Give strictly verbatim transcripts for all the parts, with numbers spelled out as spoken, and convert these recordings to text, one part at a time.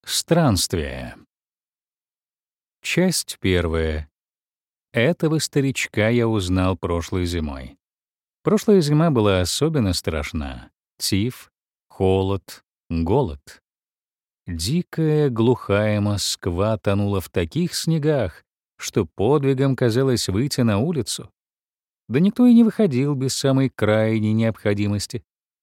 Странствие. Часть первая. Этого старичка я узнал прошлой зимой. Прошлая зима была особенно страшна. Тиф, холод, голод. Дикая, глухая Москва тонула в таких снегах, что подвигом казалось выйти на улицу. Да никто и не выходил без самой крайней необходимости.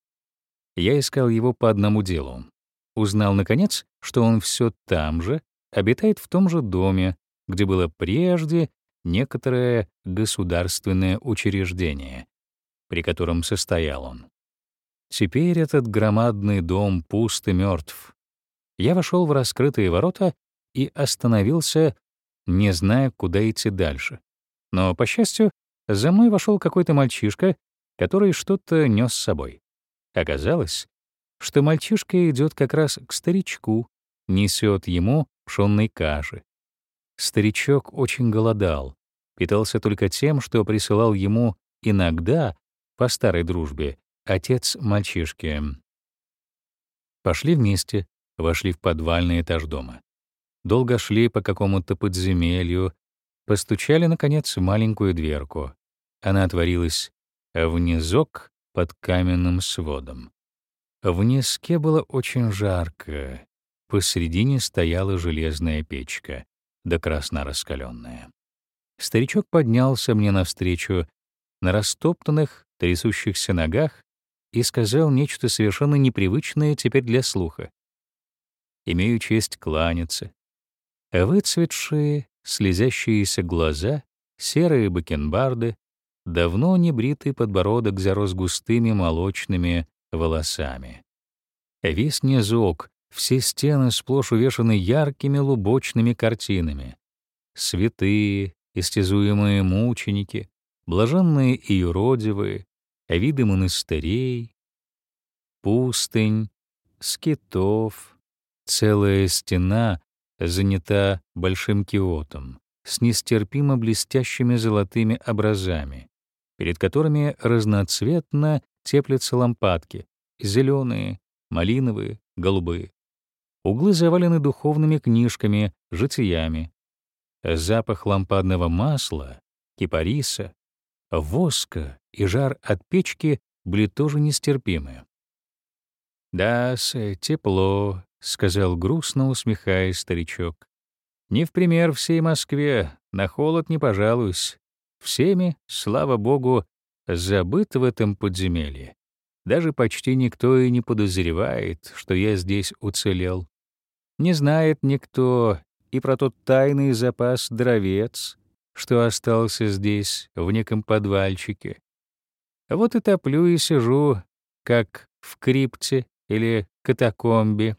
Я искал его по одному делу. Узнал, наконец, что он все там же, обитает в том же доме, где было прежде некоторое государственное учреждение, при котором состоял он. Теперь этот громадный дом пуст и мертв. Я вошел в раскрытые ворота и остановился, не зная, куда идти дальше. Но, по счастью, за мной вошел какой-то мальчишка, который что-то нес с собой. Оказалось, что мальчишка идет как раз к старичку, несет ему пшённой каши. Старичок очень голодал, питался только тем, что присылал ему иногда, по старой дружбе, отец мальчишки. Пошли вместе, вошли в подвальный этаж дома. Долго шли по какому-то подземелью, постучали, наконец, в маленькую дверку. Она отворилась внизок под каменным сводом. В низке было очень жарко. Посредине стояла железная печка, да красно раскаленная. Старичок поднялся мне навстречу на растоптанных, трясущихся ногах и сказал нечто совершенно непривычное теперь для слуха. «Имею честь кланяться». Выцветшие, слезящиеся глаза, серые бакенбарды, давно небритый подбородок зарос густыми молочными волосами. Весь низок, все стены сплошь увешаны яркими лубочными картинами. Святые, истязуемые мученики, блаженные и юродивые, виды монастырей, пустынь, скитов. Целая стена занята большим киотом с нестерпимо блестящими золотыми образами, перед которыми разноцветно теплятся лампадки — зеленые, малиновые, голубые. Углы завалены духовными книжками, житиями. Запах лампадного масла, кипариса, воска и жар от печки были тоже нестерпимы. «Да-с, тепло», — сказал грустно, усмехаясь старичок. «Не в пример всей Москве, на холод не пожалуюсь. Всеми, слава богу, забыт в этом подземелье. Даже почти никто и не подозревает, что я здесь уцелел. Не знает никто и про тот тайный запас дровец, что остался здесь, в неком подвальчике. Вот и топлю и сижу, как в крипте или катакомбе.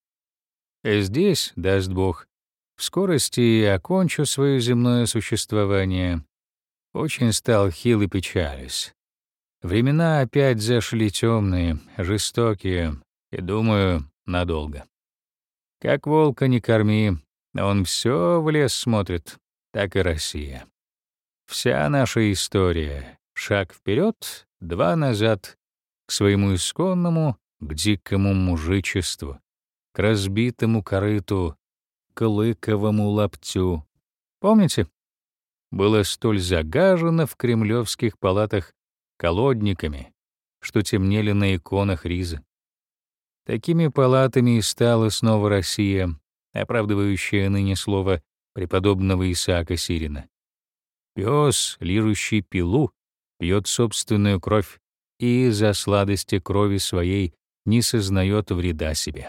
Здесь, даст Бог, в скорости и окончу свое земное существование. Очень стал хил и печалюсь. Времена опять зашли темные, жестокие, и, думаю, надолго. Как волка не корми, он все в лес смотрит, так и Россия. Вся наша история — шаг вперед, два назад, к своему исконному, к дикому мужичеству, к разбитому корыту, к лыковому лаптю. Помните? Было столь загажено в кремлевских палатах колодниками, что темнели на иконах ризы. Такими палатами и стала снова Россия, оправдывающая ныне слово преподобного Исаака Сирина. Пёс, лижущий пилу, пьет собственную кровь и за сладости крови своей не сознает вреда себе.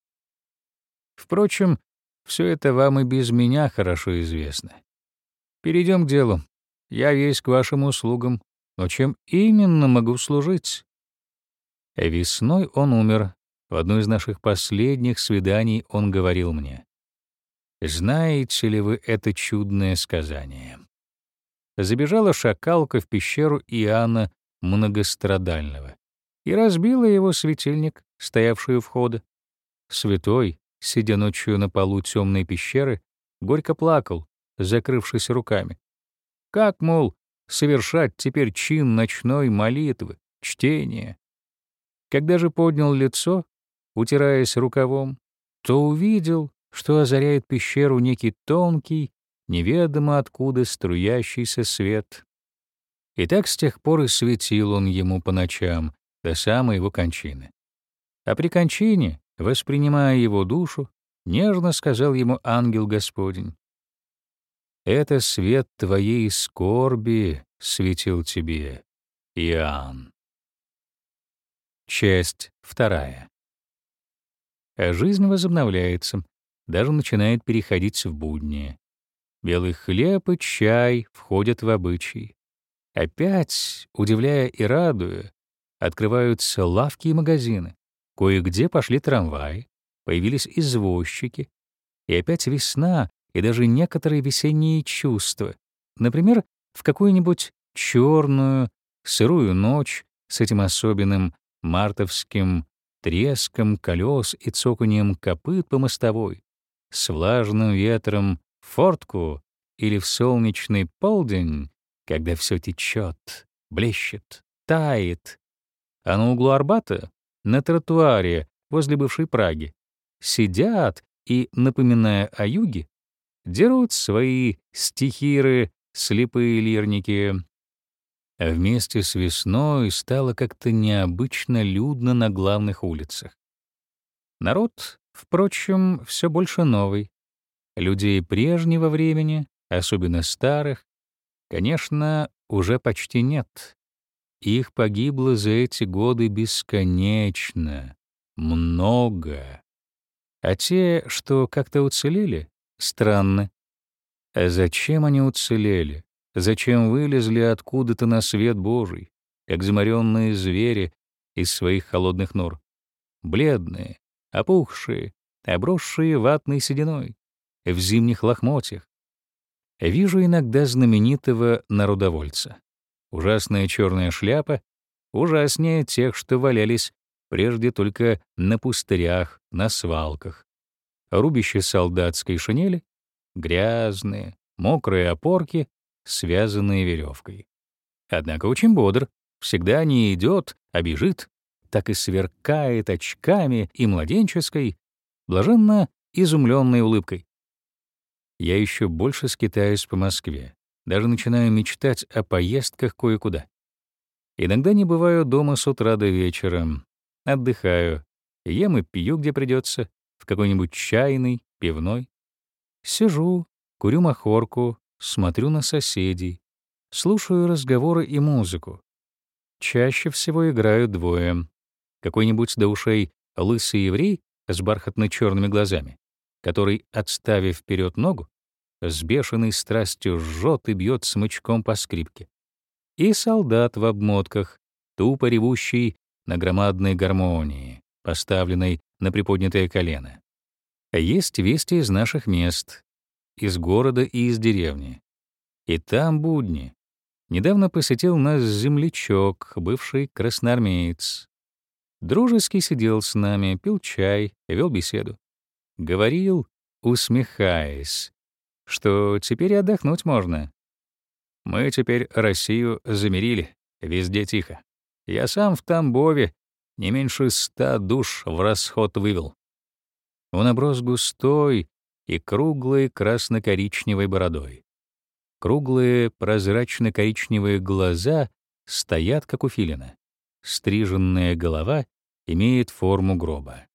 Впрочем, все это вам и без меня хорошо известно. Перейдем к делу. Я весь к вашим услугам, но чем именно могу служить? Весной он умер. В одно из наших последних свиданий он говорил мне: «Знаете ли вы это чудное сказание?» Забежала шакалка в пещеру Иоанна Многострадального и разбила его светильник, стоявший у входа. Святой, сидя ночью на полу темной пещеры, горько плакал, закрывшись руками. Как, мол, совершать теперь чин ночной молитвы, чтения? Когда же поднял лицо, утираясь рукавом, то увидел, что озаряет пещеру некий тонкий, неведомо откуда струящийся свет. И так с тех пор и светил он ему по ночам до самой его кончины. А при кончине, воспринимая его душу, нежно сказал ему ангел Господень: «Это свет твоей скорби светил тебе, Иоанн». Часть вторая. А жизнь возобновляется, даже начинает переходить в будни. Белый хлеб и чай входят в обычай. Опять, удивляя и радуя, открываются лавки и магазины. Кое-где пошли трамваи, появились извозчики. И опять весна и даже некоторые весенние чувства. Например, в какую-нибудь черную, сырую ночь с этим особенным мартовским треском колес и цоканьем копыт по мостовой, с влажным ветром в фортку или в солнечный полдень, когда все течет, блещет, тает. А на углу Арбата, на тротуаре возле бывшей Праги, сидят и, напоминая о юге, дерут свои стихиры слепые лирники. А вместе с весной стало как-то необычно людно на главных улицах. Народ, впрочем, все больше новый. Людей прежнего времени, особенно старых, конечно, уже почти нет. Их погибло за эти годы бесконечно, много. А те, что как-то уцелели, странно. А зачем они уцелели? Зачем вылезли откуда-то на свет Божий, как заморенные звери из своих холодных нор? Бледные, опухшие, обросшие ватной сединой, в зимних лохмотьях. Вижу иногда знаменитого народовольца. Ужасная черная шляпа, ужаснее тех, что валялись прежде только на пустырях, на свалках. Рубище солдатской шинели, грязные, мокрые опорки, связанные веревкой. Однако очень бодр, всегда не идет, а бежит, так и сверкает очками и младенческой, блаженно изумленной улыбкой. Я еще больше скитаюсь по Москве, даже начинаю мечтать о поездках кое-куда. Иногда не бываю дома с утра до вечера, отдыхаю, ем и пью, где придется, в какой-нибудь чайной, пивной. Сижу, курю махорку, смотрю на соседей, слушаю разговоры и музыку. Чаще всего играют двое. Какой-нибудь до ушей лысый еврей с бархатно-черными глазами, который, отставив вперед ногу, с бешеной страстью жжет и бьет смычком по скрипке. И солдат в обмотках, тупо ревущий на громадной гармонии, поставленной на приподнятое колено. Есть вести из наших мест, из города и из деревни. И там будни. Недавно посетил нас землячок, бывший красноармеец. Дружески сидел с нами, пил чай, вел беседу. Говорил, усмехаясь, что теперь и отдохнуть можно. Мы теперь Россию замирили, везде тихо. Я сам в Тамбове не меньше ста душ в расход вывел. Он оброс густой и круглой красно-коричневой бородой. Круглые прозрачно-коричневые глаза стоят, как у филина. Стриженная голова имеет форму гроба.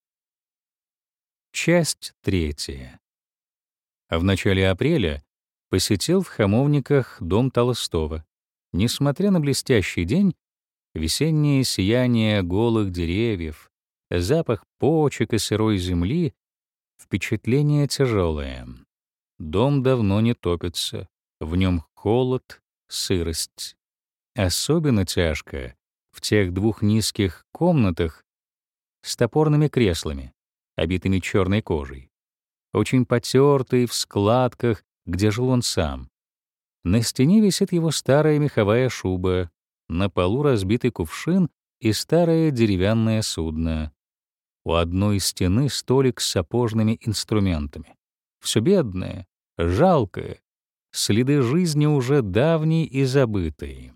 Часть третья. В начале апреля посетил в Хамовниках дом Толстого. Несмотря на блестящий день, весеннее сияние голых деревьев, запах почек и сырой земли, впечатление тяжелое. Дом давно не топится, в нем холод, сырость. Особенно тяжко в тех двух низких комнатах с топорными креслами, обитыми черной кожей, очень потертый в складках, где жил он сам. На стене висит его старая меховая шуба, на полу разбитый кувшин и старое деревянное судно. У одной стены столик с сапожными инструментами. Все бедное, жалкое, следы жизни уже давней и забытой.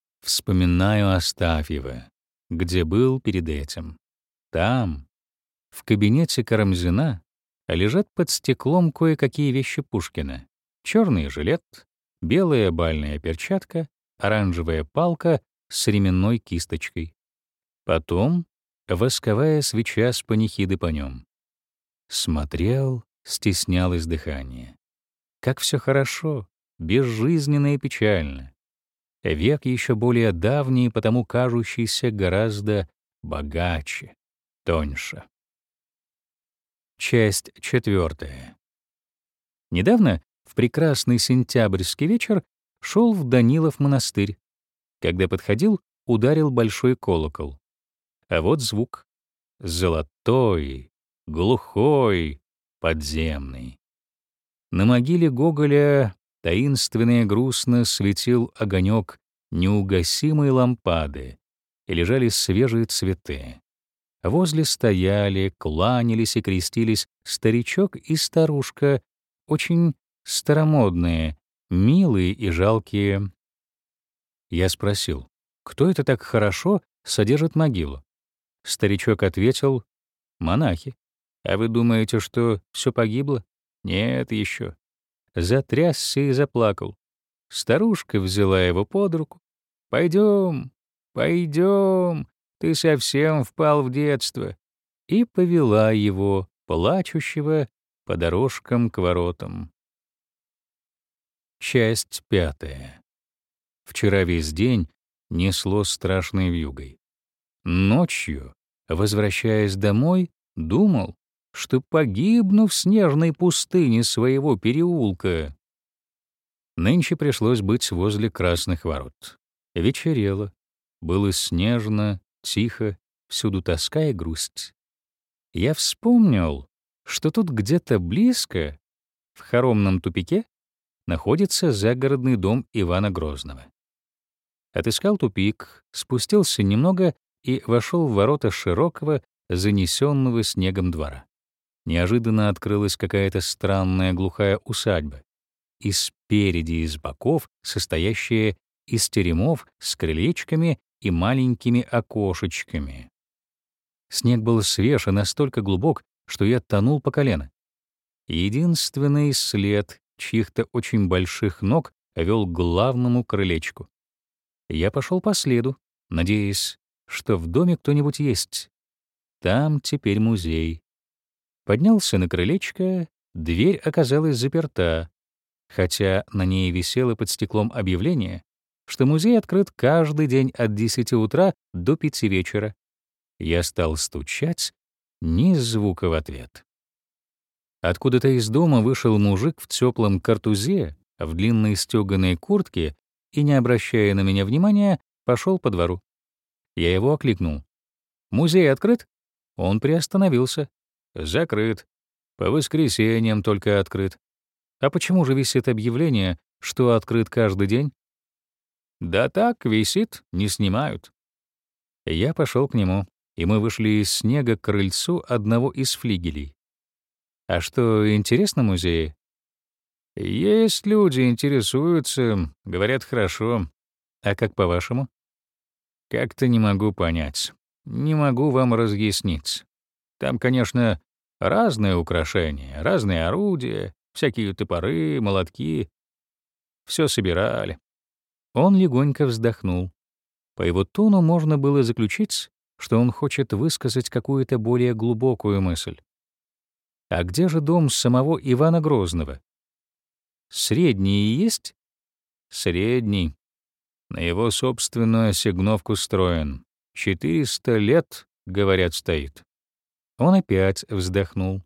Вспоминаю Астафьева, где был перед этим. Там, В кабинете Карамзина лежат под стеклом кое-какие вещи Пушкина. Черный жилет, белая бальная перчатка, оранжевая палка с ременной кисточкой. Потом восковая свеча с панихиды по нем. Смотрел, стеснялось дыхание. Как все хорошо, безжизненно и печально. Век еще более давний, потому кажущийся гораздо богаче, тоньше. Часть четвертая. Недавно, в прекрасный сентябрьский вечер, шел в Данилов монастырь. Когда подходил, ударил большой колокол. А вот звук. Золотой, глухой, подземный. На могиле Гоголя таинственно и грустно светил огонек неугасимой лампады, и лежали свежие цветы. Возле стояли, кланялись и крестились старичок и старушка, очень старомодные, милые и жалкие. Я спросил, кто это так хорошо содержит могилу? Старичок ответил, монахи. А вы думаете, что все погибло? Нет еще. Затрясся и заплакал. Старушка взяла его под руку. Пойдем, пойдем, ты совсем впал в детство. И повела его, плачущего, по дорожкам к воротам. Часть пятая. Вчера весь день несло страшной вьюгой. Ночью, возвращаясь домой, думал, что погибну в снежной пустыне своего переулка. Нынче пришлось быть возле Красных ворот. Вечерело, было снежно, тихо, всюду тоска и грусть. Я вспомнил, что тут где-то близко, в хоромном тупике, находится загородный дом Ивана Грозного. Отыскал тупик, спустился немного и вошел в ворота широкого, занесенного снегом двора. Неожиданно открылась какая-то странная глухая усадьба, и спереди, и с боков, состоящая из теремов с крылечками и маленькими окошечками. Снег был свеж и настолько глубок, что я тонул по колено. Единственный след чьих-то очень больших ног вел к главному крылечку. Я пошел по следу, надеясь, что в доме кто-нибудь есть. Там теперь музей. Поднялся на крылечко, дверь оказалась заперта, хотя на ней висело под стеклом объявление, что музей открыт каждый день от десяти утра до пяти вечера. Я стал стучать, ни звука в ответ. Откуда-то из дома вышел мужик в теплом картузе, в длинной стёганой куртке и, не обращая на меня внимания, пошел по двору. Я его окликнул. «Музей открыт?» Он приостановился. «Закрыт. По воскресеньям только открыт». «А почему же висит объявление, что открыт каждый день?» «Да так, висит, не снимают». Я пошел к нему, и мы вышли из снега к крыльцу одного из флигелей. «А что, интересно в музее?» «Есть люди, интересуются, говорят, хорошо. А как по-вашему?» «Как-то не могу понять. Не могу вам разъяснить. Там, конечно, разные украшения, разные орудия, всякие топоры, молотки. Все собирали». Он легонько вздохнул. По его тону можно было заключить, что он хочет высказать какую-то более глубокую мысль. «А где же дом самого Ивана Грозного?» «Средний есть?» «Средний. На его собственную осигновку строен. Четыреста лет, говорят, стоит». Он опять вздохнул.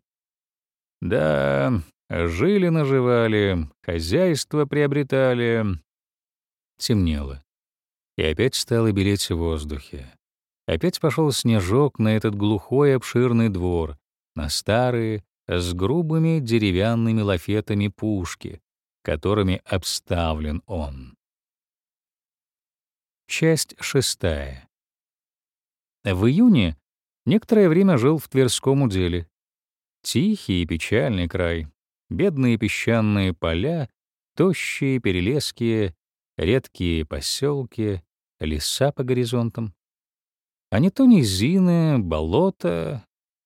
«Да, жили-наживали, хозяйство приобретали». Темнело. И опять стало белеть в воздухе. Опять пошел снежок на этот глухой обширный двор, на старые, с грубыми деревянными лафетами пушки, которыми обставлен он. Часть шестая. В июне некоторое время жил в Тверском уделе. Тихий и печальный край, бедные песчаные поля, тощие перелески, редкие поселки, леса по горизонтам. А не то низины, болота,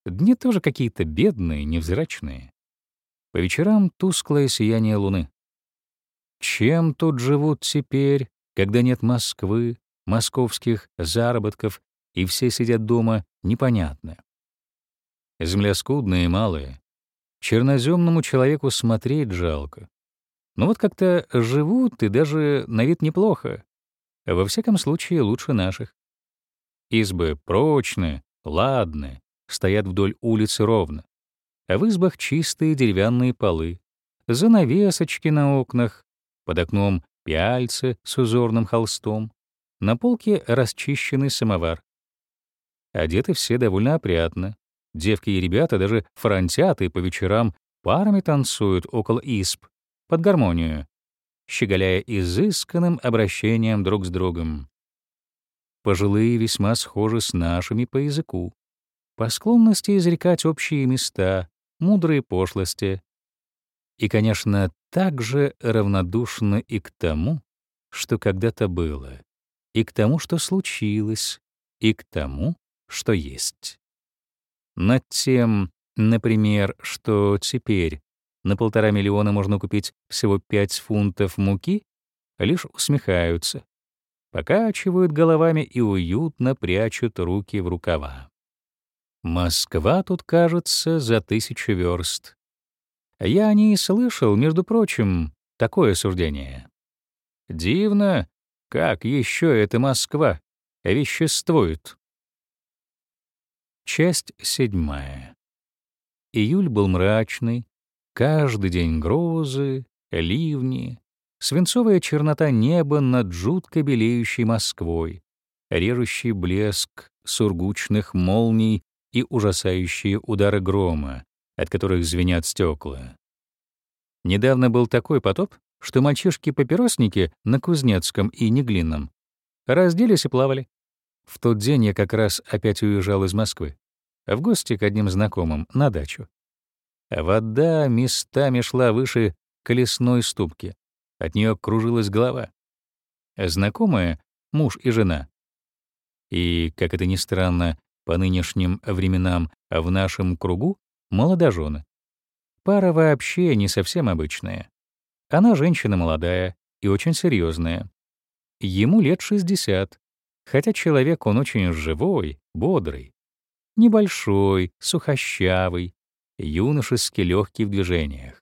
Дни тоже какие-то бедные, невзрачные. По вечерам тусклое сияние луны. Чем тут живут теперь, когда нет Москвы, московских заработков, и все сидят дома, непонятно. Земля скудная и малая. Черноземному человеку смотреть жалко. Но вот как-то живут и даже на вид неплохо. Во всяком случае, лучше наших. Избы прочные, ладные, стоят вдоль улицы ровно. А в избах чистые деревянные полы, занавесочки на окнах, под окном пяльцы с узорным холстом, на полке расчищенный самовар. Одеты все довольно опрятно. Девки и ребята даже фронтят и по вечерам парами танцуют около изб, под гармонию, щеголяя изысканным обращением друг с другом. Пожилые весьма схожи с нашими по языку, по склонности изрекать общие места, мудрые пошлости. И, конечно, также равнодушны и к тому, что когда-то было, и к тому, что случилось, и к тому, что есть. Над тем, например, что теперь на полтора миллиона можно купить всего пять фунтов муки, лишь усмехаются, покачивают головами и уютно прячут руки в рукава. Москва тут, кажется, за тысячу верст. Я о ней слышал, между прочим, такое суждение. Дивно, как еще эта Москва веществует. Часть седьмая. Июль был мрачный, каждый день грозы, ливни, свинцовая чернота неба над жутко белеющей Москвой, режущий блеск сургучных молний и ужасающие удары грома, от которых звенят стекла. Недавно был такой потоп, что мальчишки-папиросники на Кузнецком и Неглинном разделись и плавали. В тот день я как раз опять уезжал из Москвы, в гости к одним знакомым на дачу. Вода местами шла выше колесной ступки, от нее кружилась голова. Знакомые — муж и жена. И, как это ни странно, по нынешним временам в нашем кругу — молодожены. Пара вообще не совсем обычная. Она женщина молодая и очень серьезная. Ему лет шестьдесят, хотя человек он очень живой, бодрый, небольшой, сухощавый, юношески легкий в движениях.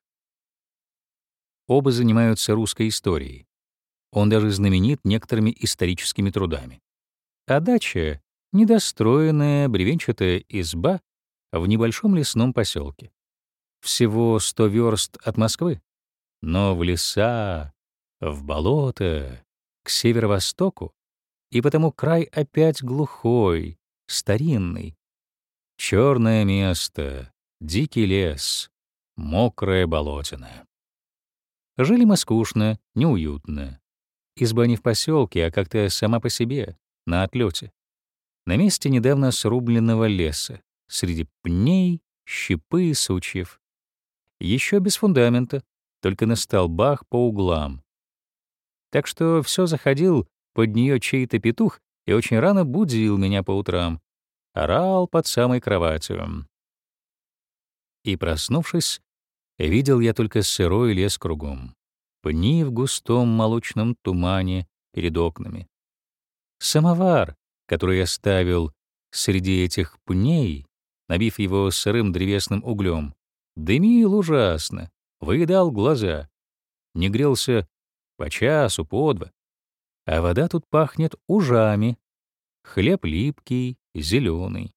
Оба занимаются русской историей. Он даже знаменит некоторыми историческими трудами. А дача — недостроенная бревенчатая изба в небольшом лесном поселке. Всего сто верст от Москвы, но в леса, в болото, к северо-востоку, и потому край опять глухой, старинный. Черное место, дикий лес, мокрая болотина. Жили мы скучно, неуютно. Изба не в поселке, а как-то сама по себе, на отлете. На месте недавно срубленного леса, среди пней, щепы и сучьев. Еще без фундамента, только на столбах по углам. Так что все заходил под нее чей-то петух и очень рано будил меня по утрам, орал под самой кроватью. И, проснувшись, видел я только сырой лес кругом, пни в густом молочном тумане перед окнами. Самовар, который я ставил среди этих пней, набив его сырым древесным углем, дымил ужасно, выедал глаза, не грелся по часу, по два. А вода тут пахнет ужами, хлеб липкий, зеленый.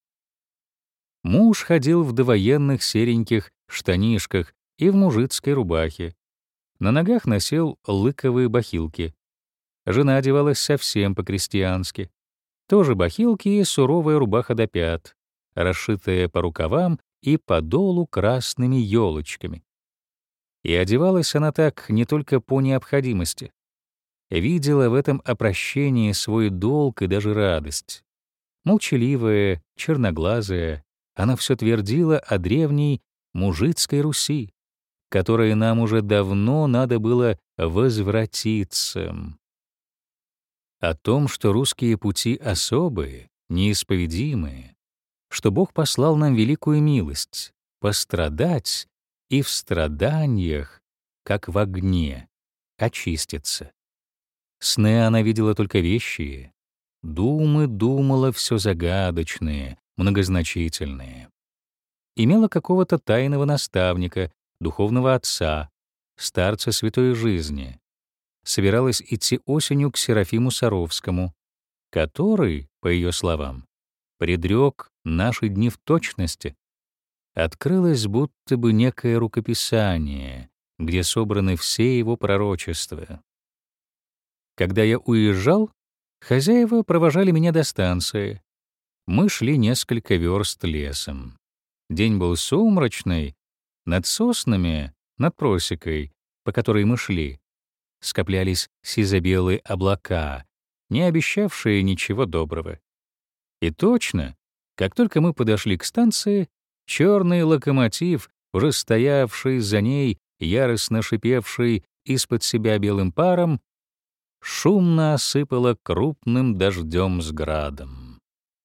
Муж ходил в довоенных сереньких штанишках и в мужицкой рубахе. На ногах носил лыковые бахилки. Жена одевалась совсем по-крестьянски. Тоже бахилки и суровая рубаха до пят, расшитая по рукавам и по долу красными елочками. И одевалась она так не только по необходимости. Видела в этом опрощении свой долг и даже радость. Молчаливая, черноглазая, она все твердила о древней мужицкой Руси, которой нам уже давно надо было возвратиться. О том, что русские пути особые, неисповедимые, что Бог послал нам великую милость — пострадать и в страданиях, как в огне, очиститься. Сны она видела только вещие, думы думала все загадочные, многозначительные. Имела какого-то тайного наставника, духовного отца, старца святой жизни. Собиралась идти осенью к Серафиму Саровскому, который, по ее словам, предрек наши дни в точности. Открылось будто бы некое рукописание, где собраны все его пророчества. Когда я уезжал, хозяева провожали меня до станции. Мы шли несколько верст лесом. День был сумрачный. Над соснами, над просекой, по которой мы шли, скоплялись сизо-белые облака, не обещавшие ничего доброго. И точно, как только мы подошли к станции, черный локомотив, уже стоявший за ней, яростно шипевший из-под себя белым паром, шумно осыпало крупным дождем с градом.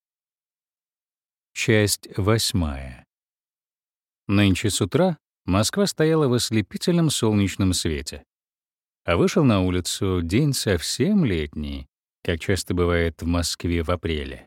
Часть восьмая. Нынче с утра Москва стояла в ослепительном солнечном свете. А вышел на улицу день совсем летний, как часто бывает в Москве в апреле.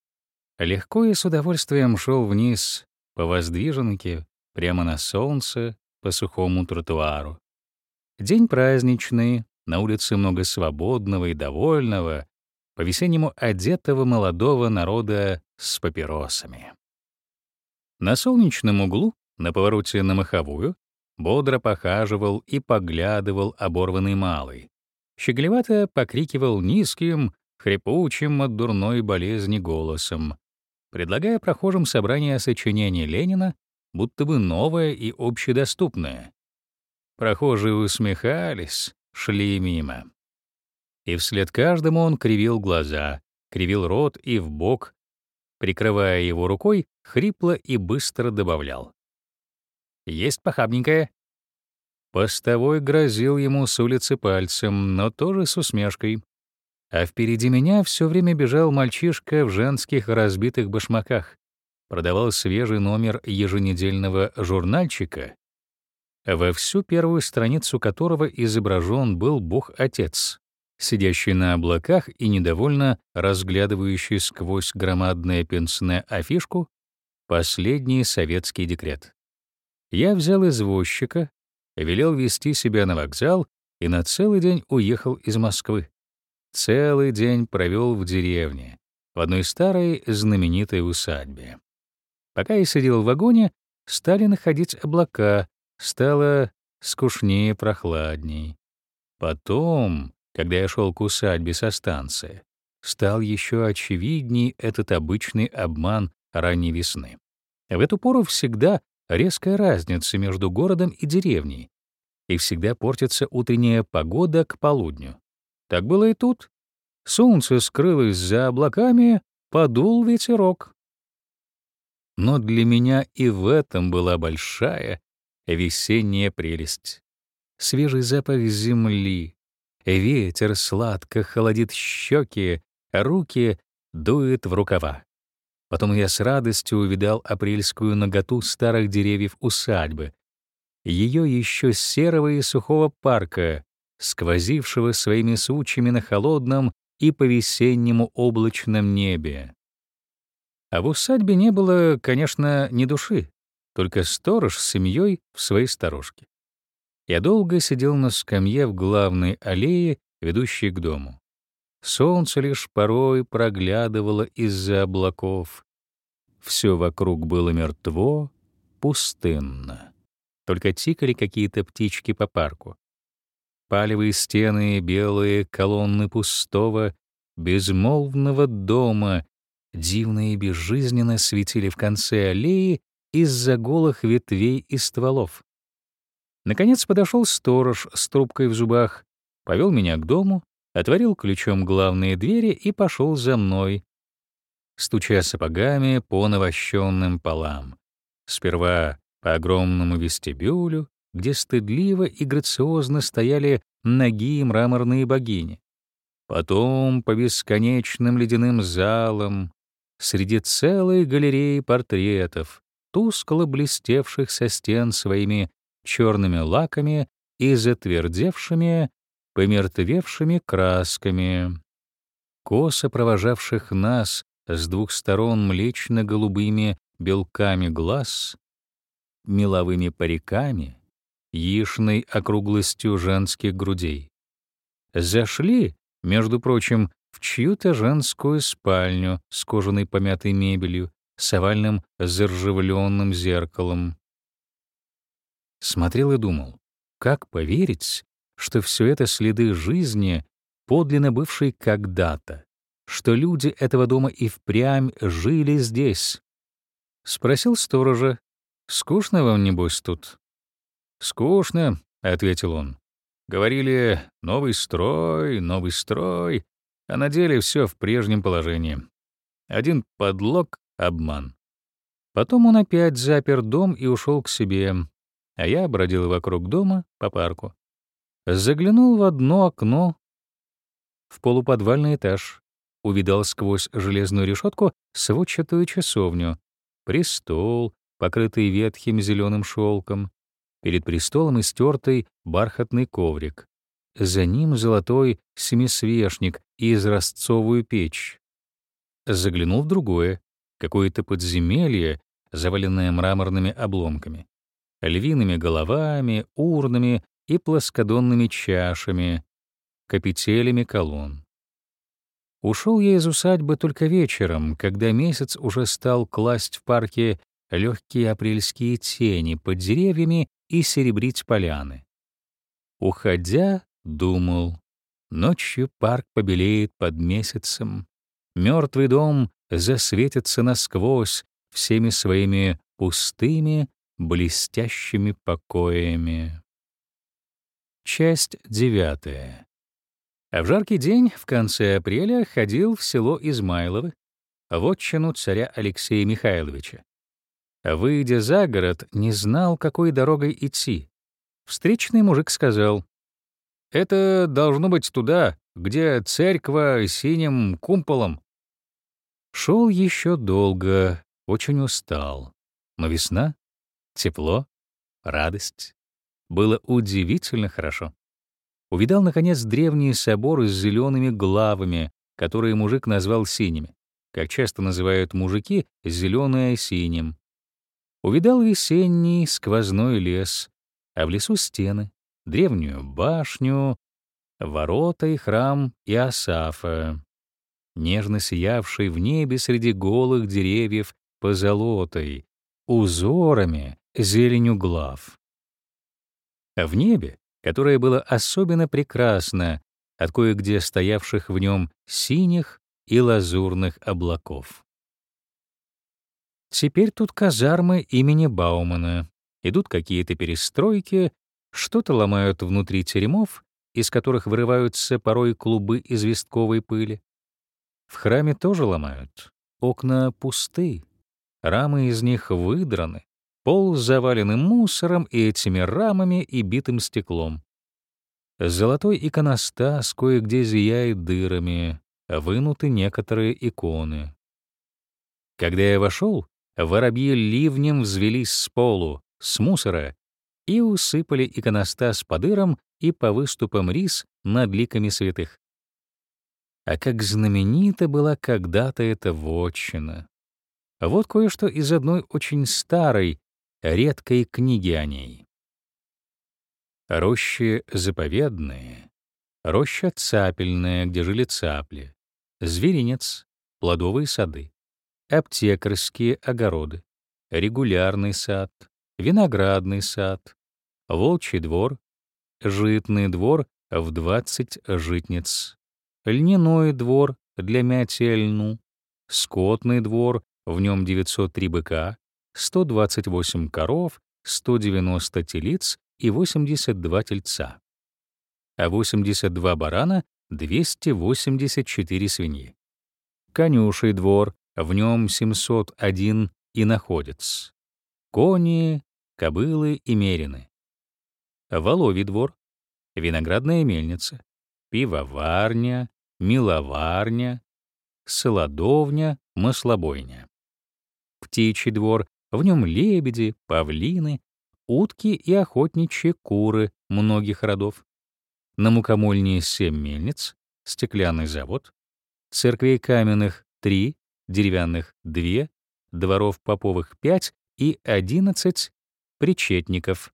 Легко и с удовольствием шел вниз по Воздвиженке, прямо на солнце, по сухому тротуару. День праздничный, на улице много свободного и довольного, по-весеннему одетого молодого народа с папиросами. На солнечном углу, на повороте на Маховую, бодро похаживал и поглядывал оборванный малый. Щеголевато покрикивал низким, хрипучим от дурной болезни голосом, предлагая прохожим собрание сочинений Ленина, будто бы новое и общедоступное. Прохожие усмехались, шли мимо. И вслед каждому он кривил глаза, кривил рот и вбок, прикрывая его рукой, хрипло и быстро добавлял: «Есть похабненькое». Постовой грозил ему с улицы пальцем, но тоже с усмешкой. А впереди меня все время бежал мальчишка в женских разбитых башмаках, продавал свежий номер еженедельного журнальчика, во всю первую страницу которого изображен был Бог-Отец, сидящий на облаках и недовольно разглядывающий сквозь громадное пенсне афишку последний советский декрет. Я взял извозчика, велел везти себя на вокзал и на целый день уехал из Москвы. Целый день провел в деревне, в одной старой знаменитой усадьбе. Пока я сидел в вагоне, стали находить облака, стало скучнее, прохладней. Потом, когда я шел к усадьбе со станции, стал еще очевидней этот обычный обман ранней весны. В эту пору всегда резкая разница между городом и деревней, и всегда портится утренняя погода к полудню. Так было и тут. Солнце скрылось за облаками, подул ветерок. Но для меня и в этом была большая весенняя прелесть. Свежий запах земли, ветер сладко холодит щеки, руки дует в рукава. Потом я с радостью увидал апрельскую наготу старых деревьев усадьбы, ее еще серого и сухого парка, сквозившего своими сучьями на холодном и по-весеннему облачном небе. А в усадьбе не было, конечно, ни души, только сторож с семьей в своей сторожке. Я долго сидел на скамье в главной аллее, ведущей к дому. Солнце лишь порой проглядывало из-за облаков. Все вокруг было мертво, пустынно. Только тикали какие-то птички по парку. Палевые стены, белые колонны пустого, безмолвного дома дивно и безжизненно светили в конце аллеи из-за голых ветвей и стволов. Наконец подошел сторож с трубкой в зубах, повел меня к дому, отворил ключом главные двери и пошел за мной, стуча сапогами по навощенным полам. Сперва по огромному вестибюлю, где стыдливо и грациозно стояли ноги мраморные богини. Потом по бесконечным ледяным залам, среди целой галереи портретов, тускло блестевших со стен своими черными лаками и затвердевшими, помертвевшими красками, косо провожавших нас с двух сторон млечно-голубыми белками глаз, меловыми париками, яичной округлостью женских грудей. Зашли, между прочим, в чью-то женскую спальню с кожаной помятой мебелью, с овальным заржавленным зеркалом. Смотрел и думал, как поверить, что все это следы жизни, подлинно бывшей когда-то, что люди этого дома и впрямь жили здесь. Спросил сторожа: «Скучно вам, небось, тут?» «Скучно», — ответил он. «Говорили, новый строй, новый строй, а на деле все в прежнем положении. Один подлог, обман». Потом он опять запер дом и ушел к себе, а я бродил вокруг дома по парку. Заглянул в одно окно в полуподвальный этаж, увидал сквозь железную решетку сводчатую часовню, престол, покрытый ветхим зеленым шелком, перед престолом истертый бархатный коврик, за ним золотой семисвешник и изразцовую печь. Заглянул в другое, какое-то подземелье, заваленное мраморными обломками, львиными головами, урнами и плоскодонными чашами, капителями колонн. Ушел я из усадьбы только вечером, когда месяц уже стал класть в парке легкие апрельские тени под деревьями и серебрить поляны. Уходя, думал, ночью парк побелеет под месяцем, мертвый дом засветится насквозь всеми своими пустыми, блестящими покоями. Часть девятая. А в жаркий день в конце апреля ходил в село Измайлово, в отчину царя Алексея Михайловича. Выйдя за город, не знал, какой дорогой идти. Встречный мужик сказал: «Это должно быть туда, где церква с синим кумполом». Шел еще долго, очень устал. Но весна, тепло, радость. Было удивительно хорошо. Увидал, наконец, древний собор с зелеными главами, которые мужик назвал синими, как часто называют мужики зеленое синим. Увидал весенний сквозной лес, а в лесу стены, древнюю башню, ворота и храм Иосафа, нежно сиявший в небе среди голых деревьев позолотой, узорами, зеленью глав. А в небе, которое было особенно прекрасно от кое-где стоявших в нем синих и лазурных облаков. Теперь тут казармы имени Баумана. Идут какие-то перестройки, что-то ломают внутри теремов, из которых вырываются порой клубы известковой пыли. В храме тоже ломают. Окна пусты, рамы из них выдраны, пол завален мусором и этими рамами и битым стеклом. Золотой иконостас кое-где зияет дырами, вынуты некоторые иконы. Когда я вошел, воробьи ливнем взвелись с полу, с мусора, и усыпали иконостас по дырам и по выступам рис над ликами святых. А как знаменита была когда-то эта вотчина! Вот кое-что из одной очень старой, редкой книги о ней. Рощи заповедные, роща цапельная, где жили цапли, зверинец, плодовые сады, аптекарские огороды, регулярный сад, виноградный сад, волчий двор, житный двор в двадцать житниц, льняной двор для мятия льну, скотный двор, в нем девятьсот три быка, сто двадцать восемь коров, сто девяносто телиц и восемьдесят два тельца, а восемьдесят два барана, двести восемьдесят четыре свиньи. Конюший двор, в нем семьсот один иноходец, кони, кобылы и мерины. Воловий двор, виноградная мельница, пивоварня, миловарня, солодовня, маслобойня. Птичий двор, в нем лебеди, павлины, утки и охотничьи куры многих родов. На мукомольне семь мельниц, стеклянный завод, церквей каменных три, деревянных две, дворов поповых пять и одиннадцать причетников.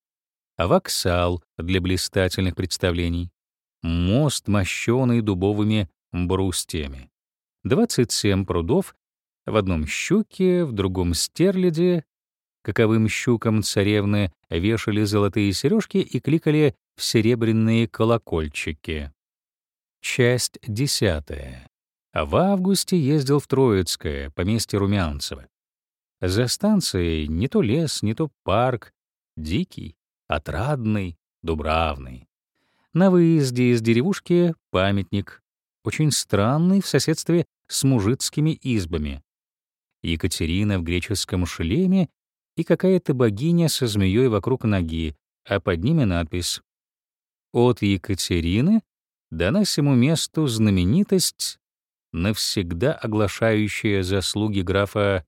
Вокзал для блистательных представлений, мост, мощёный дубовыми брустьями, двадцать семь прудов, в одном щуке, в другом стерляде, каковым щукам царевны вешали золотые сережки и кликали в серебряные колокольчики. Часть десятая. В августе ездил в Троицкое, поместье Румянцева. За станцией не то лес, не то парк, дикий, отрадный, дубравный. На выезде из деревушки памятник, очень странный в соседстве с мужицкими избами. Екатерина в греческом шлеме и какая-то богиня со змеей вокруг ноги, а под ними надпись: «От Екатерины дана сему месту знаменитость, навсегда оглашающая заслуги графа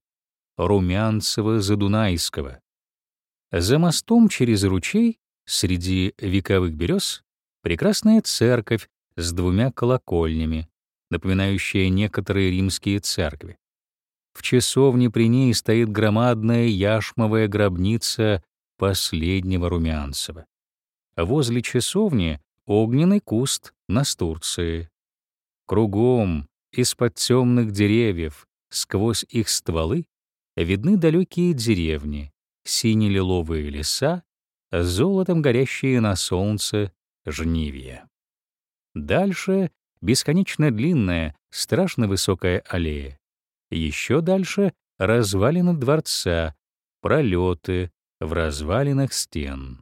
Румянцева-Задунайского». За мостом через ручей, среди вековых берез, прекрасная церковь с двумя колокольнями, напоминающая некоторые римские церкви. В часовне при ней стоит громадная яшмовая гробница последнего Румянцева. Возле часовни огненный куст настурции. Кругом, из-под темных деревьев, сквозь их стволы, видны далекие деревни, сине-лиловые леса, золотом горящие на солнце жнивья. Дальше бесконечно длинная, страшно высокая аллея. Еще дальше — развалины дворца, пролеты в развалинах стен.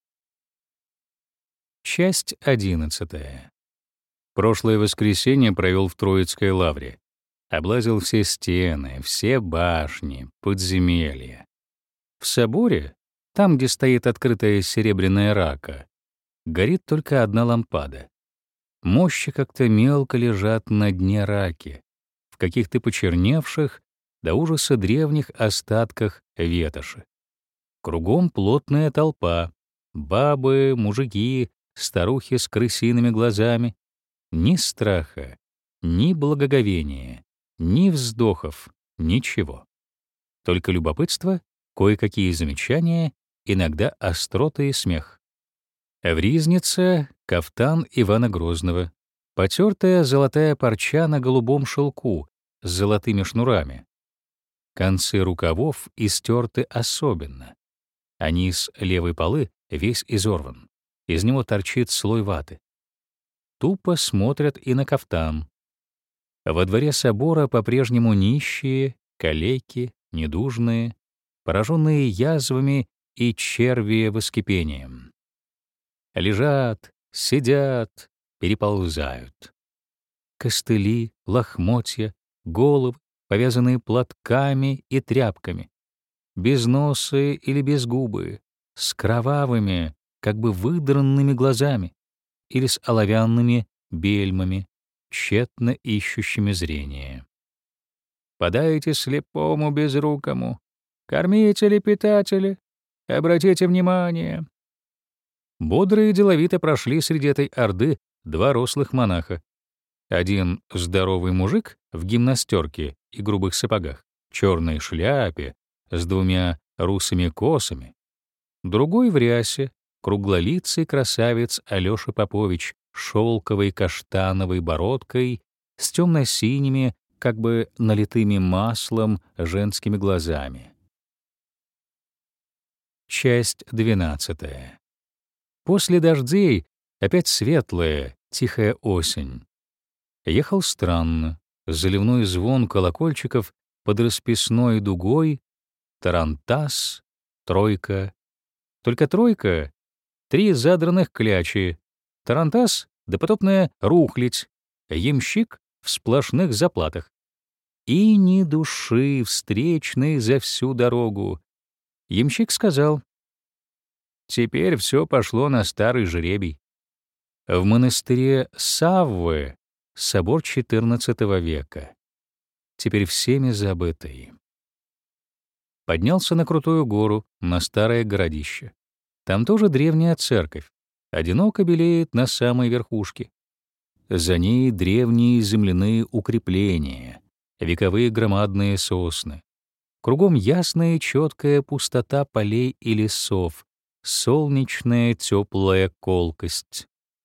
Часть одиннадцатая. Прошлое воскресенье провел в Троицкой лавре. Облазил все стены, все башни, подземелья. В соборе, там, где стоит открытая серебряная рака, горит только одна лампада. Мощи как-то мелко лежат на дне раки, в каких-то почерневших, до ужаса древних остатках ветоши. Кругом плотная толпа, бабы, мужики, старухи с крысиными глазами. Ни страха, ни благоговения, ни вздохов, ничего. Только любопытство, кое-какие замечания, иногда остроты и смех. В ризнице кафтан Ивана Грозного, потертая золотая парча на голубом шелку с золотыми шнурами. Концы рукавов истерты особенно, а низ левой полы весь изорван, из него торчит слой ваты. Тупо смотрят и на кафтан. Во дворе собора по-прежнему нищие, калеки, недужные, пораженные язвами и червеевоскипением. Лежат, сидят, переползают. Костыли, лохмотья, головы, повязанные платками и тряпками, безносые или безгубые, с кровавыми, как бы выдранными глазами или с оловянными бельмами, тщетно ищущими зрение. «Подайте слепому безрукому, кормители, питатели, обратите внимание». Бодро и деловито прошли среди этой орды два рослых монаха. Один здоровый мужик в гимнастерке и грубых сапогах, черной шляпе с двумя русыми косами, другой в рясе, круглолицый красавец Алёша Попович, шелковой каштановой бородкой, с темно-синими, как бы налитыми маслом, женскими глазами. Часть двенадцатая. После дождей опять светлая, тихая осень. Ехал странно, заливной звон колокольчиков под расписной дугой, тарантас, тройка. Только тройка — три задранных клячи, тарантас — допотопная рухлядь, ямщик в сплошных заплатах. И ни души встречной за всю дорогу. Ямщик сказал: «Теперь все пошло на старый жребий». В монастыре Саввы собор четырнадцатого века. теперь всеми забытый. Поднялся на крутую гору, на старое городище. Там тоже древняя церковь, одиноко белеет на самой верхушке. За ней древние земляные укрепления, вековые громадные сосны. Кругом ясная и чёткая пустота полей и лесов, солнечная теплая колкость.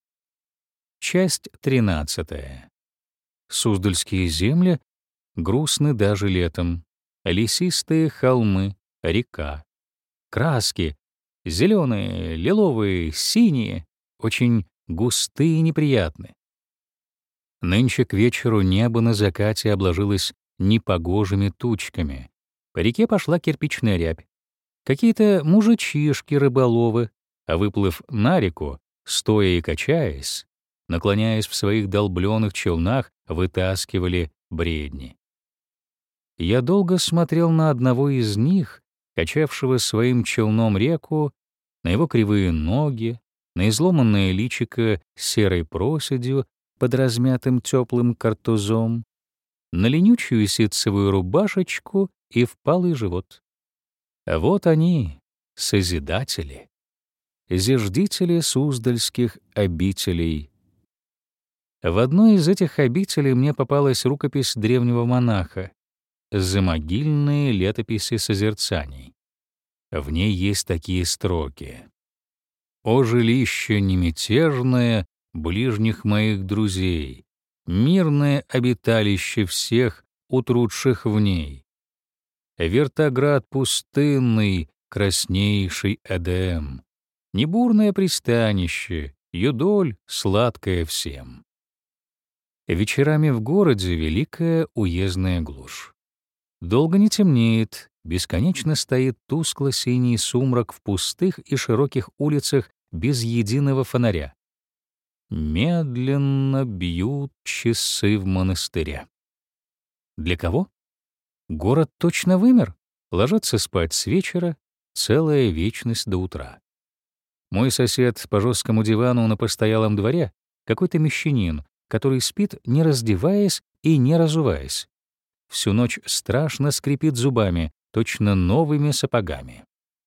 Часть тринадцатая. Суздальские земли грустны даже летом. Лесистые холмы, река. Краски — зеленые, лиловые, синие, очень густые и неприятные. Нынче к вечеру небо на закате обложилось непогожими тучками. По реке пошла кирпичная рябь. Какие-то мужичишки-рыболовы, а выплыв на реку, стоя и качаясь, наклоняясь в своих долблёных челнах, вытаскивали бредни. Я долго смотрел на одного из них, качавшего своим челном реку, на его кривые ноги, на изломанное личико с серой проседью под размятым теплым картузом, на ленючую ситцевую рубашечку и впалый живот. А вот они, созидатели, зиждители суздальских обителей. В одной из этих обителей мне попалась рукопись древнего монаха, замогильные летописи созерцаний. В ней есть такие строки: «О жилище немятежное ближних моих друзей, мирное обиталище всех, утрудших в ней. Вертоград пустынный, краснейший Эдем, небурное пристанище, юдоль сладкая всем». Вечерами в городе великая уездная глушь. Долго не темнеет, бесконечно стоит тускло-синий сумрак в пустых и широких улицах без единого фонаря. Медленно бьют часы в монастыре. Для кого? Город точно вымер, ложатся спать с вечера, целая вечность до утра. Мой сосед по жесткому дивану на постоялом дворе — какой-то мещанин, который спит, не раздеваясь и не разуваясь. Всю ночь страшно скрипит зубами, точно новыми сапогами.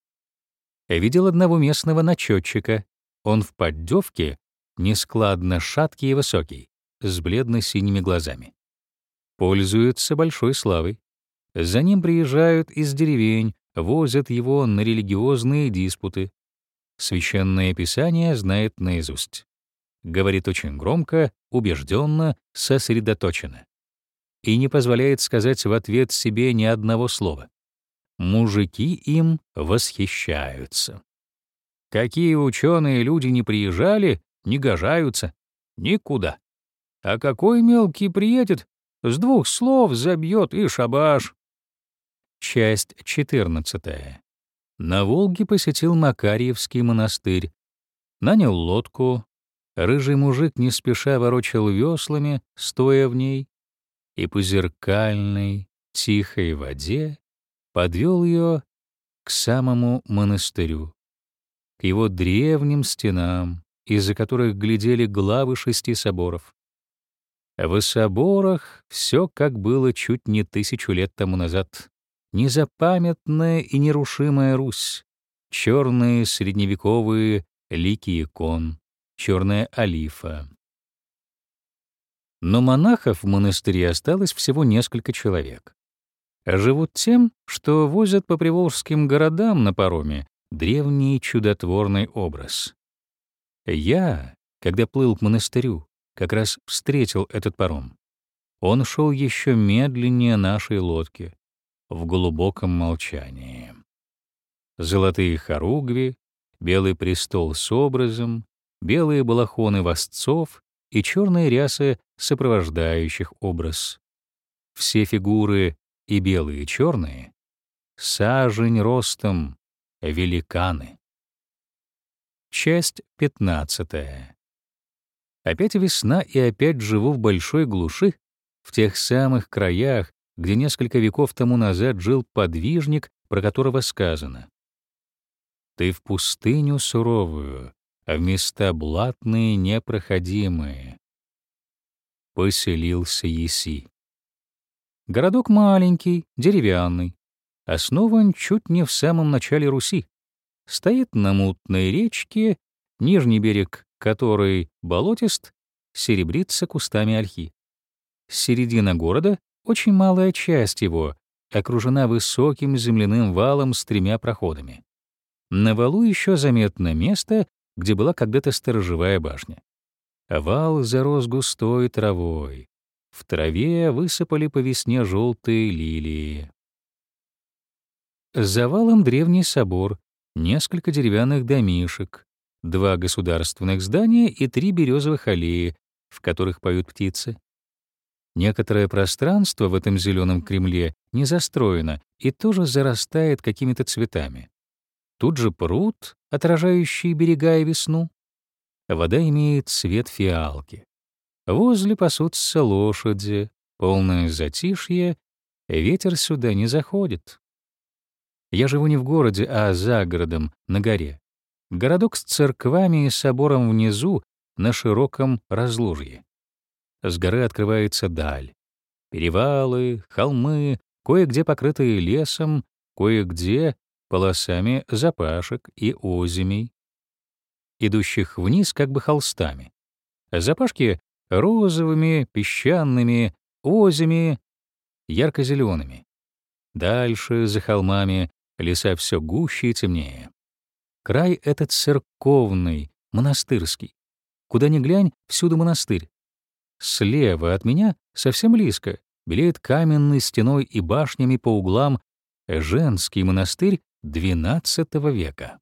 Я видел одного местного начетчика. Он в поддевке, нескладно шаткий и высокий, с бледно-синими глазами. Пользуется большой славой. За ним приезжают из деревень, возят его на религиозные диспуты. Священное Писание знает наизусть. Говорит очень громко, убежденно, сосредоточенно. И не позволяет сказать в ответ себе ни одного слова. Мужики им восхищаются. Какие ученые люди не приезжали, не гожаются. Никуда. А какой мелкий приедет, с двух слов забьет и шабаш. Часть четырнадцатая. На Волге посетил Макарьевский монастырь. Нанял лодку. Рыжий мужик не спеша ворочал веслами, стоя в ней, и по зеркальной, тихой воде подвел ее к самому монастырю, к его древним стенам, из-за которых глядели главы шести соборов. В соборах все как было чуть не тысячу лет тому назад. Незапамятная и нерушимая Русь, черные средневековые лики икон, черная олифа. Но монахов в монастыре осталось всего несколько человек. Живут тем, что возят по приволжским городам на пароме древний чудотворный образ. Я, когда плыл к монастырю, как раз встретил этот паром. Он шел еще медленнее нашей лодки, в глубоком молчании. Золотые хоругви, белый престол с образом, белые балахоны востцов и черные рясы сопровождающих образ. Все фигуры, и белые, и черные, сажень ростом, великаны. Часть пятнадцатая. Опять весна, и опять живу в большой глуши, в тех самых краях, где несколько веков тому назад жил подвижник, про которого сказано: «Ты в пустыню суровую, а в места блатные непроходимые поселился еси». Городок маленький, деревянный, основан чуть не в самом начале Руси. Стоит на мутной речке, нижний берег которой болотист, серебрится кустами ольхи. Середина города, очень малая часть его, окружена высоким земляным валом с тремя проходами. На валу еще заметно место, где была когда-то сторожевая башня. Вал зарос густой травой. В траве высыпали по весне желтые лилии. За валом древний собор, несколько деревянных домишек, два государственных здания и три березовых аллеи, в которых поют птицы. Некоторое пространство в этом зеленом Кремле не застроено и тоже зарастает какими-то цветами. Тут же пруд, отражающий берега и весну. Вода имеет цвет фиалки. Возле пасутся лошади, полное затишье, ветер сюда не заходит. Я живу не в городе, а за городом, на горе. Городок с церквами и собором внизу, на широком разлужье. С горы открывается даль. Перевалы, холмы, кое-где покрытые лесом, кое-где полосами запашек и озимей, идущих вниз как бы холстами. Запашки — розовыми, песчаными, озими, ярко-зелеными. Дальше, за холмами, леса все гуще и темнее. Край этот церковный, монастырский. Куда ни глянь, всюду монастырь. Слева от меня, совсем близко, белеет каменной стеной и башнями по углам женский монастырь двенадцатого века.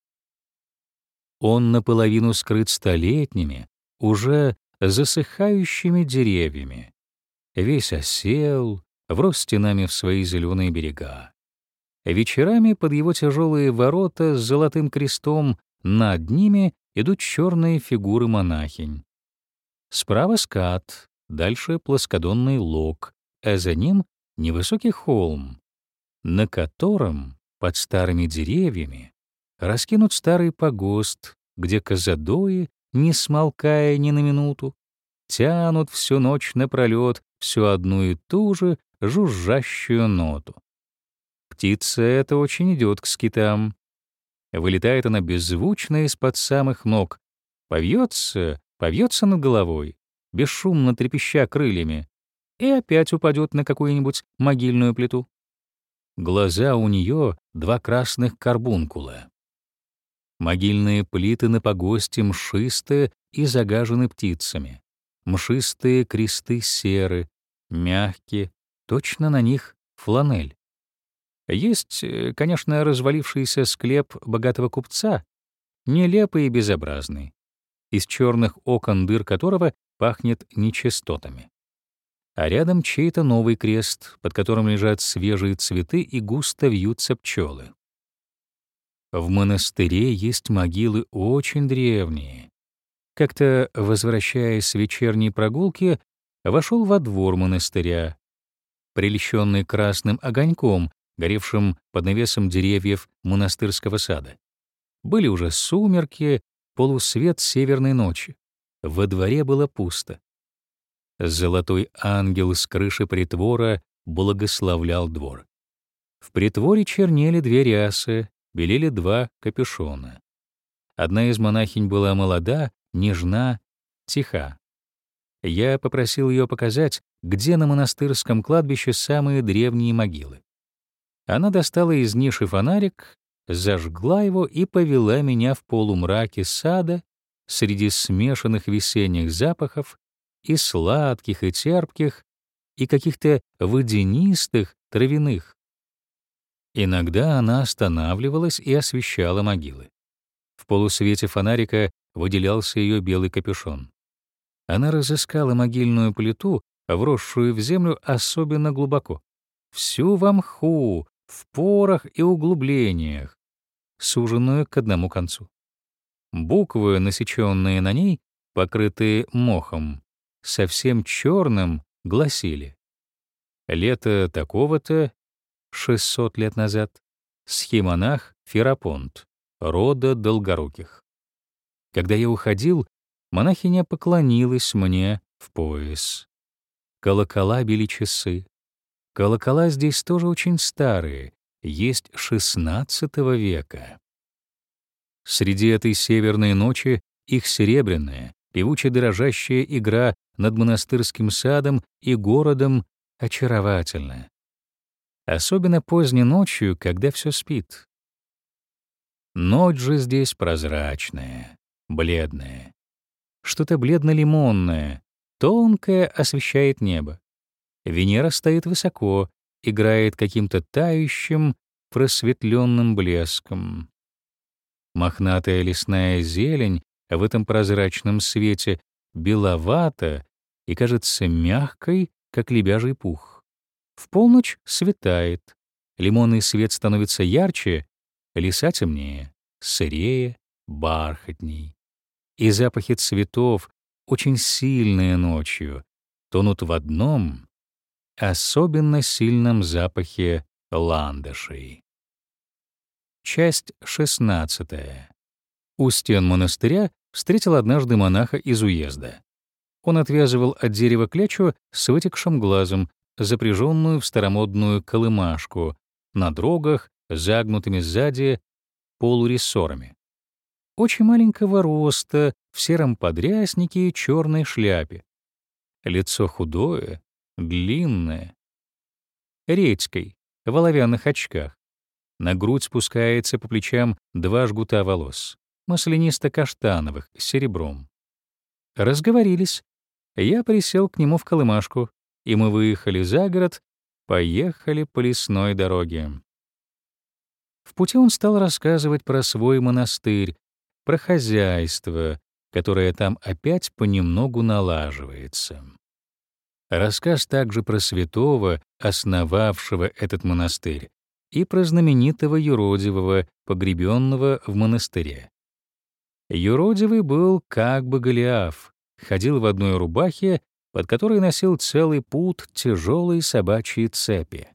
Он наполовину скрыт столетними, уже засыхающими деревьями. Весь осел, врос стенами в свои зеленые берега. Вечерами под его тяжелые ворота с золотым крестом над ними идут черные фигуры монахинь. Справа скат, дальше плоскодонный лог, а за ним невысокий холм, на котором под старыми деревьями раскинут старый погост, где козадои, не смолкая ни на минуту, тянут всю ночь напролёт всю одну и ту же жужжащую ноту. Птица эта очень идет к скитам. Вылетает она беззвучно из-под самых ног, повьется, повьется над головой, бесшумно трепеща крыльями, и опять упадет на какую-нибудь могильную плиту. Глаза у нее два красных карбункула. Могильные плиты на погосте мшистые и загажены птицами. Мшистые кресты серы, мягкие, точно на них фланель. Есть, конечно, развалившийся склеп богатого купца, нелепый и безобразный, из черных окон дыр которого пахнет нечистотами. А рядом чей-то новый крест, под которым лежат свежие цветы и густо вьются пчелы. В монастыре есть могилы очень древние. Как-то, возвращаясь с вечерней прогулки, вошел во двор монастыря, прельщенный красным огоньком, горевшим под навесом деревьев монастырского сада. Были уже сумерки, полусвет северной ночи. Во дворе было пусто. Золотой ангел с крыши притвора благословлял двор. В притворе чернели две рясы, белели два капюшона. Одна из монахинь была молода, нежна, тиха. Я попросил ее показать, где на монастырском кладбище самые древние могилы. Она достала из ниши фонарик, зажгла его и повела меня в полумраке сада среди смешанных весенних запахов и сладких, и терпких, и каких-то водянистых, травяных. Иногда она останавливалась и освещала могилы. В полусвете фонарика выделялся ее белый капюшон. Она разыскала могильную плиту, вросшую в землю особенно глубоко, всю во мху, в порах и углублениях, суженную к одному концу. Буквы, насеченные на ней, покрытые мохом, совсем черным, гласили: «Лето такого-то, шестьсот лет назад, схимонах Ферапонт, рода Долгоруких». Когда я уходил, монахиня поклонилась мне в пояс. Колокола били часы. Колокола здесь тоже очень старые, есть шестнадцатого века. Среди этой северной ночи их серебряная, певуче-дрожащая игра над монастырским садом и городом очаровательна. Особенно поздней ночью, когда все спит. Ночь же здесь прозрачная, бледная. Что-то бледно-лимонное, тонкое освещает небо. Венера стоит высоко, играет каким-то тающим, просветленным блеском. Мохнатая лесная зелень в этом прозрачном свете беловата и кажется мягкой, как лебяжий пух. В полночь светает, лимонный свет становится ярче, леса темнее, сырее, бархатней. И запахи цветов, очень сильные ночью, тонут в одном, особенно сильном запахе ландышей. Часть шестнадцатая. У стен монастыря встретил однажды монаха из уезда. Он отвязывал от дерева клячу с вытекшим глазом, запряженную в старомодную колымашку, на дрогах, загнутыми сзади полурессорами. Очень маленького роста, в сером подряснике и черной шляпе. Лицо худое, длинное. Редькой, в оловянных очках. На грудь спускается по плечам два жгута волос, маслянисто-каштановых, с серебром. Разговорились. Я присел к нему в колымашку, и мы выехали за город, поехали по лесной дороге. В пути он стал рассказывать про свой монастырь, про хозяйство, которое там опять понемногу налаживается. Рассказ также про святого, основавшего этот монастырь, и про знаменитого юродивого, погребенного в монастыре. Юродивый был как бы Голиаф, ходил в одной рубахе, под которой носил целый пуд тяжелой собачьей цепи.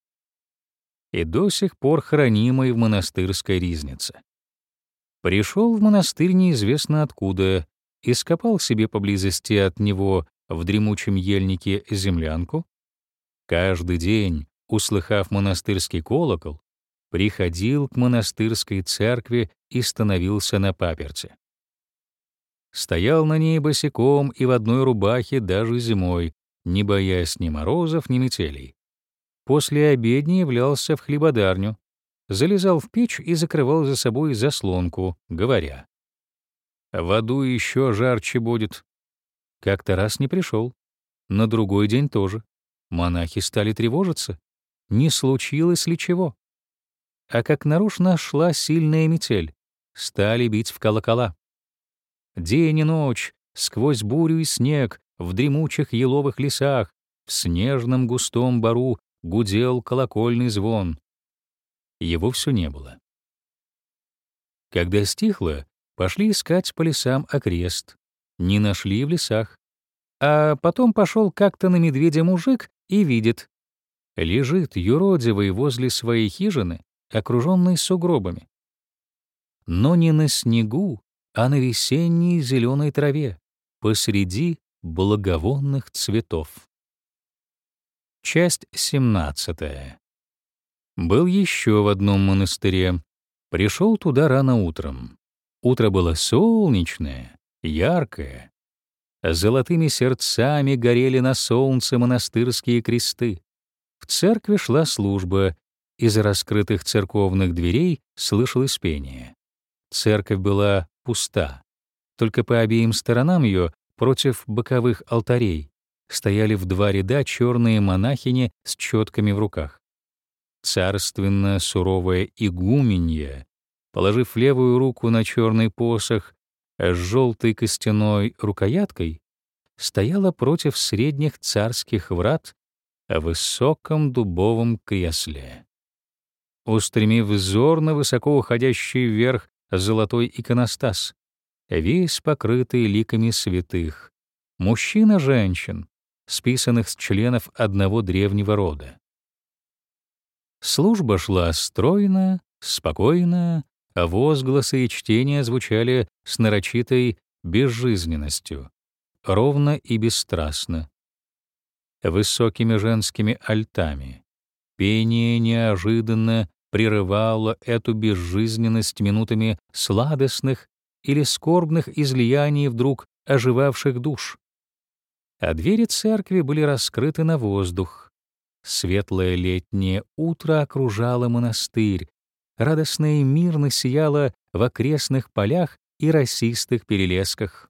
И до сих пор хранимой в монастырской ризнице. Пришел в монастырь неизвестно откуда, ископал себе поблизости от него в дремучем ельнике землянку. Каждый день, услыхав монастырский колокол, приходил к монастырской церкви и становился на паперти. Стоял на ней босиком и в одной рубахе даже зимой, не боясь ни морозов, ни метелей. После обедни являлся в хлебодарню, залезал в печь и закрывал за собой заслонку, говоря: «В аду еще жарче будет». Как-то раз не пришел, на другой день тоже. Монахи стали тревожиться, не случилось ли чего. А как нарочно шла сильная метель, стали бить в колокола. День и ночь, сквозь бурю и снег, в дремучих еловых лесах, в снежном густом бору гудел колокольный звон. Его все не было. Когда стихло, пошли искать по лесам окрест. Не нашли в лесах. А потом пошел как-то на медведя мужик и видит. Лежит юродивый возле своей хижины, окруженный сугробами. Но не на снегу, а на весенней зеленой траве, посреди благовонных цветов. Часть семнадцатая. Был еще в одном монастыре. Пришел туда рано утром. Утро было солнечное, яркое. Золотыми сердцами горели на солнце монастырские кресты. В церкви шла служба, из раскрытых церковных дверей слышалось пение. Церковь была пуста. Только по обеим сторонам ее, против боковых алтарей, стояли в два ряда черные монахини с четками в руках. Царственно суровая игуменья, положив левую руку на черный посох с желтой костяной рукояткой, стояла против средних царских врат в высоком дубовом кресле. Устремив взор на высоко уходящий вверх золотой иконостас, весь покрытый ликами святых, мужчин-женщин, списанных с членов одного древнего рода. Служба шла стройно, спокойно, а возгласы и чтения звучали с нарочитой безжизненностью, ровно и бесстрастно. высокими женскими альтами. Пение неожиданно прерывало эту безжизненность минутами сладостных или скорбных излияний вдруг оживавших душ. А двери церкви были раскрыты на воздух. Светлое летнее утро окружало монастырь, радостно и мирно сияло в окрестных полях и росистых перелесках.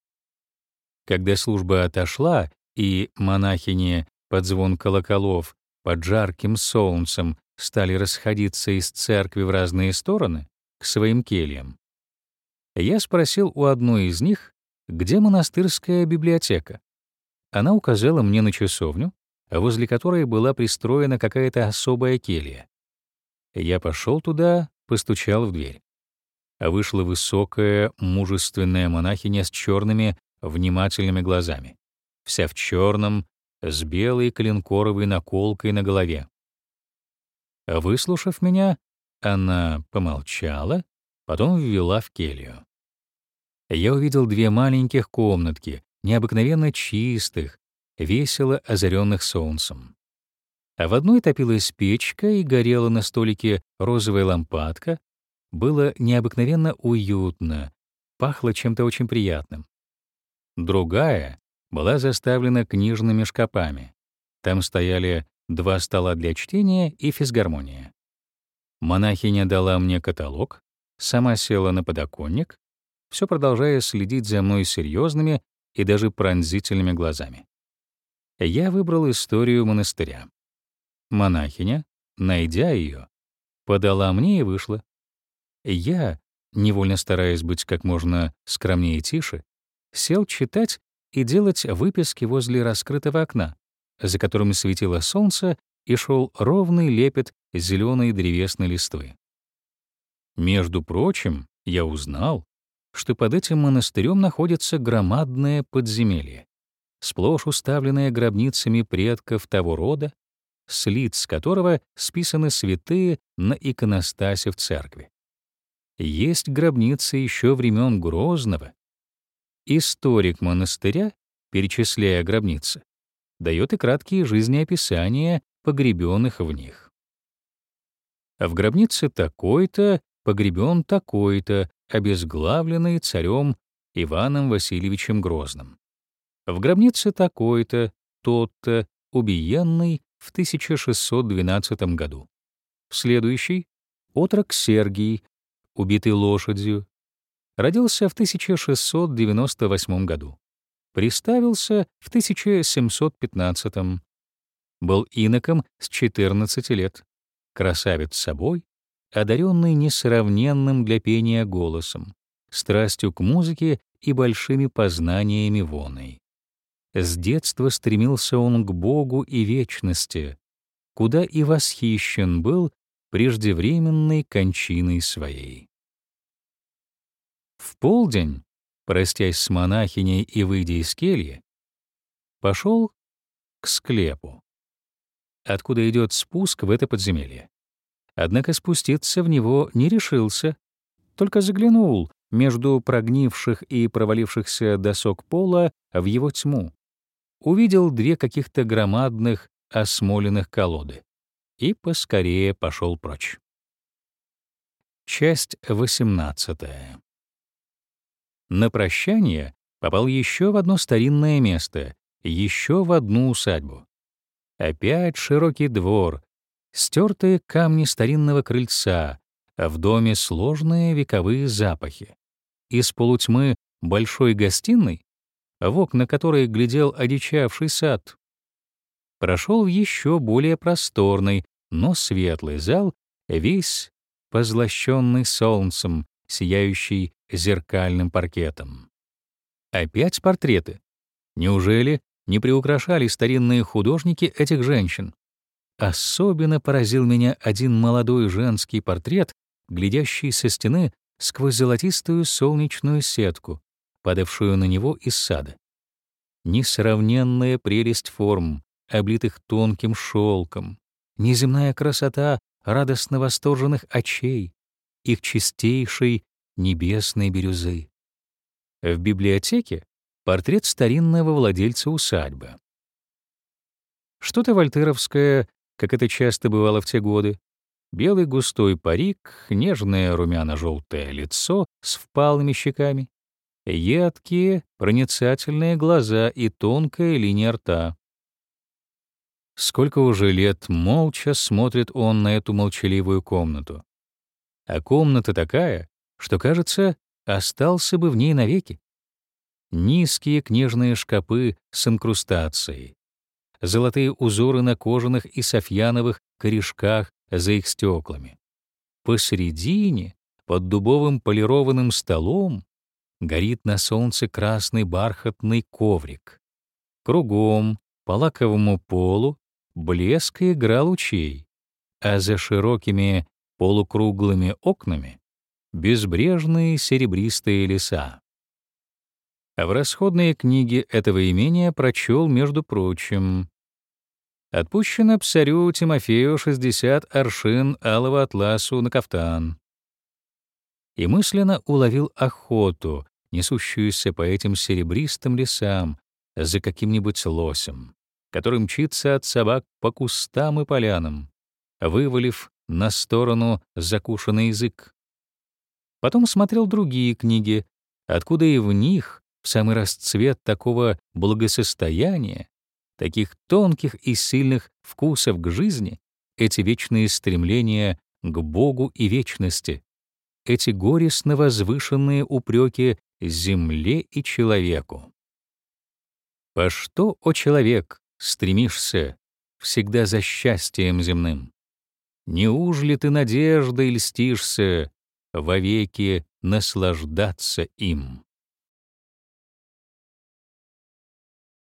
Когда служба отошла, и монахини под звон колоколов под жарким солнцем стали расходиться из церкви в разные стороны, к своим кельям, я спросил у одной из них, где монастырская библиотека. Она указала мне на часовню, возле которой была пристроена какая-то особая келья. Я пошел туда, постучал в дверь. Вышла высокая, мужественная монахиня с черными, внимательными глазами, вся в черном, с белой коленкоровой наколкой на голове. Выслушав меня, она помолчала, потом ввела в келью. Я увидел две маленьких комнатки, необыкновенно чистых, весело озаренных солнцем. А в одной топилась печка и горела на столике розовая лампадка. Было необыкновенно уютно, пахло чем-то очень приятным. Другая была заставлена книжными шкапами. Там стояли два стола для чтения и физгармония. Монахиня дала мне каталог, сама села на подоконник, все продолжая следить за мной серьезными и даже пронзительными глазами. Я выбрал историю монастыря. Монахиня, найдя ее, подала мне и вышла. Я, невольно стараясь быть как можно скромнее и тише, сел читать и делать выписки возле раскрытого окна, за которым светило солнце и шел ровный лепет зеленой древесной листвы. Между прочим, я узнал, что под этим монастырем находится громадное подземелье, сплошь уставленное гробницами предков того рода, с лиц которого списаны святые на иконостасе в церкви. Есть гробницы еще времен Грозного. Историк монастыря, перечисляя гробницы, дает и краткие жизнеописания погребенных в них. В гробнице такой-то погребен такой-то, обезглавленный царем Иваном Васильевичем Грозным. В гробнице такой-то, тот-то, убиенный в тысяча шестьсот двенадцатом году. В следующий — отрок Сергий, убитый лошадью. Родился в тысяча шестьсот девяносто восьмом году. Приставился в тысяча семьсот пятнадцатом. Был иноком с четырнадцати лет. Красавец собой, одаренный несравненным для пения голосом, страстью к музыке и большими познаниями воной. С детства стремился он к Богу и вечности, куда и восхищен был преждевременной кончиной своей. В полдень, простясь с монахиней и выйдя из кельи, пошел к склепу, откуда идет спуск в это подземелье. Однако спуститься в него не решился, только заглянул между прогнивших и провалившихся досок пола в его тьму, увидел две каких-то громадных осмоленных колоды и поскорее пошел прочь. Часть восемнадцатая. На прощание попал еще в одно старинное место, еще в одну усадьбу. Опять широкий двор, стертые камни старинного крыльца, а в доме сложные вековые запахи. Из полутьмы большой гостиной, в окна которой глядел одичавший сад, прошел в еще более просторный, но светлый зал, весь позлощенный солнцем, сияющий зеркальным паркетом. Опять портреты. Неужели не приукрашали старинные художники этих женщин? Особенно поразил меня один молодой женский портрет, глядящий со стены сквозь золотистую солнечную сетку, падавшую на него из сада. Несравненная прелесть форм, облитых тонким шелком, неземная красота радостно восторженных очей, их чистейшей небесной бирюзы. В библиотеке портрет старинного владельца усадьбы. Что-то вольтеровское, как это часто бывало в те годы. Белый густой парик, нежное румяно-желтое лицо с впалыми щеками, едкие, проницательные глаза и тонкая линия рта. Сколько уже лет молча смотрит он на эту молчаливую комнату. А комната такая, что, кажется, остался бы в ней навеки. Низкие книжные шкапы с инкрустацией, золотые узоры на кожаных и софьяновых корешках за их стеклами. Посередине, под дубовым полированным столом, горит на солнце красный бархатный коврик. Кругом, по лаковому полу, блеск и игра лучей, а за широкими полукруглыми окнами безбрежные серебристые леса. А в расходные книги этого имения прочел, между прочим: отпущено псарю Тимофею шестьдесят аршин алого атласу на кафтан. И мысленно уловил охоту, несущуюся по этим серебристым лесам за каким-нибудь лосем, который мчится от собак по кустам и полянам, вывалив на сторону закушенный язык. Потом смотрел другие книги, откуда и в них, в самый расцвет такого благосостояния, таких тонких и сильных вкусов к жизни, эти вечные стремления к Богу и вечности, эти горестно возвышенные упреки земле и человеку. По что, о человек, стремишься всегда за счастьем земным? Неужели ты надеждой льстишься вовеки наслаждаться им?